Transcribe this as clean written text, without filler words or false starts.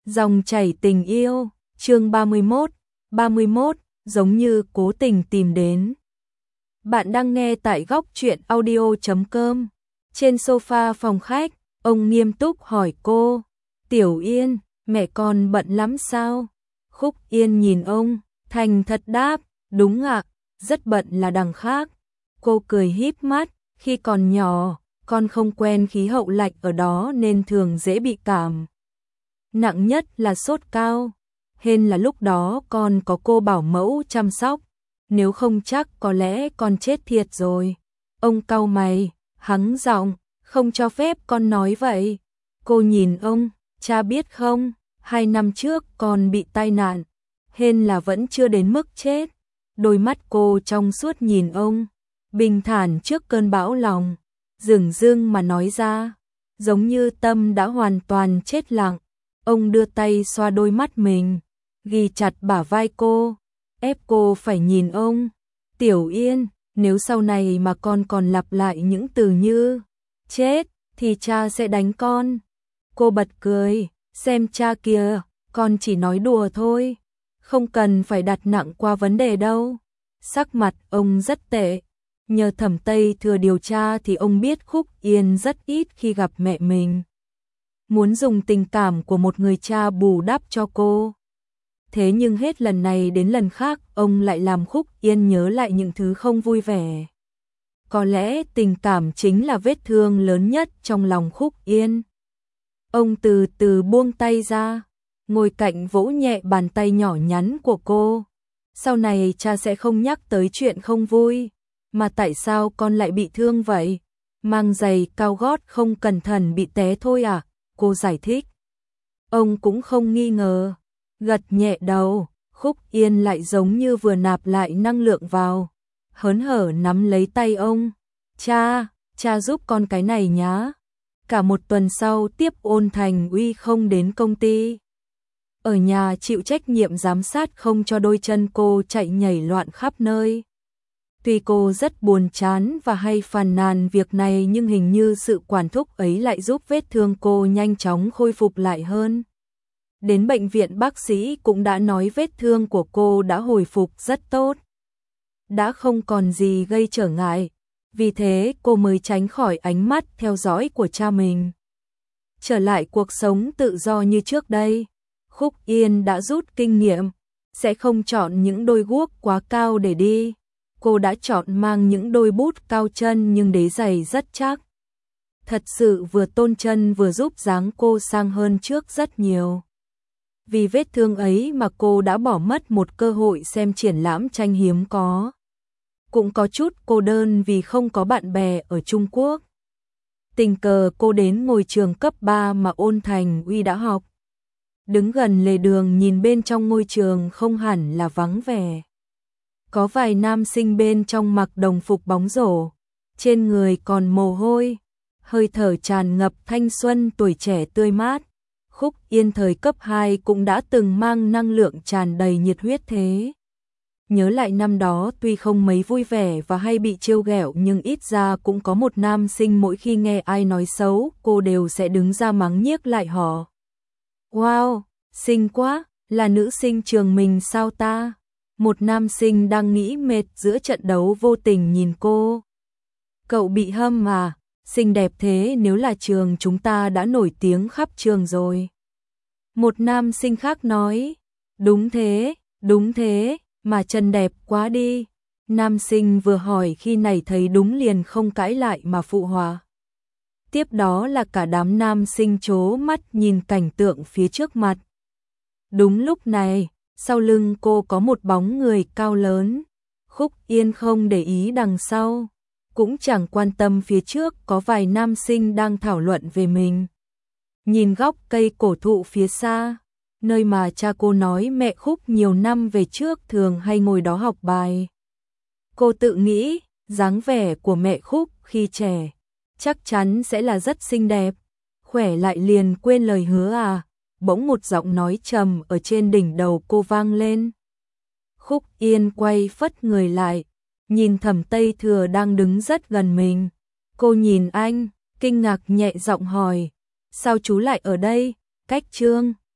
Dòng chảy tình yêu, chương 31, giống như cố tình tìm đến. Bạn đang nghe tại góc truyện audio.com. Trên sofa phòng khách, ông nghiêm túc hỏi cô, Tiểu Yên, mẹ con bận lắm sao? Khúc Yên nhìn ông, thành thật đáp, đúng ạ, rất bận là đằng khác. Cô cười híp mắt, khi còn nhỏ, con không quen khí hậu lạnh ở đó nên thường dễ bị cảm. Nặng nhất là sốt cao, hên là lúc đó con có cô bảo mẫu chăm sóc, nếu không chắc có lẽ con chết thiệt rồi. Ông cau mày, hắng giọng, không cho phép con nói vậy. Cô nhìn ông, cha biết không, 2 năm trước con bị tai nạn, hên là vẫn chưa đến mức chết. Đôi mắt cô trong suốt nhìn ông, bình thản trước cơn bão lòng, dửng dưng mà nói ra, giống như tâm đã hoàn toàn chết lặng. Ông đưa tay xoa đôi mắt mình, ghi chặt bả vai cô, ép cô phải nhìn ông. Tiểu Yên, nếu sau này mà con còn lặp lại những từ như chết, thì cha sẽ đánh con. Cô bật cười, xem cha kìa, con chỉ nói đùa thôi, không cần phải đặt nặng qua vấn đề đâu. Sắc mặt ông rất tệ, nhờ Thẩm Tây Thừa điều tra thì ông biết Khúc Yên rất ít khi gặp mẹ mình. Muốn dùng tình cảm của một người cha bù đắp cho cô. Thế nhưng hết lần này đến lần khác ông lại làm Khúc Yên nhớ lại những thứ không vui vẻ. Có lẽ tình cảm chính là vết thương lớn nhất trong lòng Khúc Yên. Ông từ từ buông tay ra, ngồi cạnh vỗ nhẹ bàn tay nhỏ nhắn của cô. Sau này cha sẽ không nhắc tới chuyện không vui. Mà tại sao con lại bị thương vậy? Mang giày cao gót không cẩn thận bị té thôi à? Cô giải thích. Ông cũng không nghi ngờ, gật nhẹ đầu. Khúc Yên lại giống như vừa nạp lại năng lượng vào, hớn hở nắm lấy tay ông. Cha giúp con cái này nhá. Cả một tuần sau tiếp Ôn Thành Uy không đến công ty. Ở nhà chịu trách nhiệm giám sát không cho đôi chân cô chạy nhảy loạn khắp nơi. Tuy cô rất buồn chán và hay phàn nàn việc này nhưng hình như sự quản thúc ấy lại giúp vết thương cô nhanh chóng khôi phục lại hơn. Đến bệnh viện bác sĩ cũng đã nói vết thương của cô đã hồi phục rất tốt. Đã không còn gì gây trở ngại, vì thế cô mới tránh khỏi ánh mắt theo dõi của cha mình. Trở lại cuộc sống tự do như trước đây, Khúc Yên đã rút kinh nghiệm, sẽ không chọn những đôi guốc quá cao để đi. Cô đã chọn mang những đôi bút cao chân nhưng đế giày rất chắc. Thật sự vừa tôn chân vừa giúp dáng cô sang hơn trước rất nhiều. Vì vết thương ấy mà cô đã bỏ mất một cơ hội xem triển lãm tranh hiếm có. Cũng có chút cô đơn vì không có bạn bè ở Trung Quốc. Tình cờ cô đến ngôi trường cấp 3 mà Ôn Thành Uy đã học. Đứng gần lề đường nhìn bên trong ngôi trường không hẳn là vắng vẻ. Có vài nam sinh bên trong mặc đồng phục bóng rổ, trên người còn mồ hôi, hơi thở tràn ngập thanh xuân tuổi trẻ tươi mát. Khúc Yên thời cấp 2 cũng đã từng mang năng lượng tràn đầy nhiệt huyết thế. Nhớ lại năm đó tuy không mấy vui vẻ và hay bị trêu ghẹo nhưng ít ra cũng có một nam sinh mỗi khi nghe ai nói xấu cô đều sẽ đứng ra mắng nhiếc lại họ. Wow, xinh quá, là nữ sinh trường mình sao ta? Một nam sinh đang nghĩ mệt giữa trận đấu vô tình nhìn cô. Cậu bị hâm à? Xinh đẹp thế nếu là trường chúng ta đã nổi tiếng khắp trường rồi. Một nam sinh khác nói, đúng thế, mà chân đẹp quá đi. Nam sinh vừa hỏi khi này thấy đúng liền không cãi lại mà phụ họa. Tiếp đó là cả đám nam sinh trố mắt nhìn cảnh tượng phía trước mặt. Đúng lúc này, sau lưng cô có một bóng người cao lớn. Khúc Yên không để ý đằng sau, cũng chẳng quan tâm phía trước có vài nam sinh đang thảo luận về mình. Nhìn góc cây cổ thụ phía xa, nơi mà cha cô nói mẹ Khúc nhiều năm về trước thường hay ngồi đó học bài. Cô tự nghĩ, dáng vẻ của mẹ Khúc khi trẻ chắc chắn sẽ là rất xinh đẹp, khỏe lại liền quên lời hứa à. Bỗng một giọng nói trầm ở trên đỉnh đầu cô vang lên. Khúc Yên quay phất người lại, nhìn Thẩm Tây Thừa đang đứng rất gần mình. Cô nhìn anh, kinh ngạc nhẹ giọng hỏi, sao chú lại ở đây? Cách Trương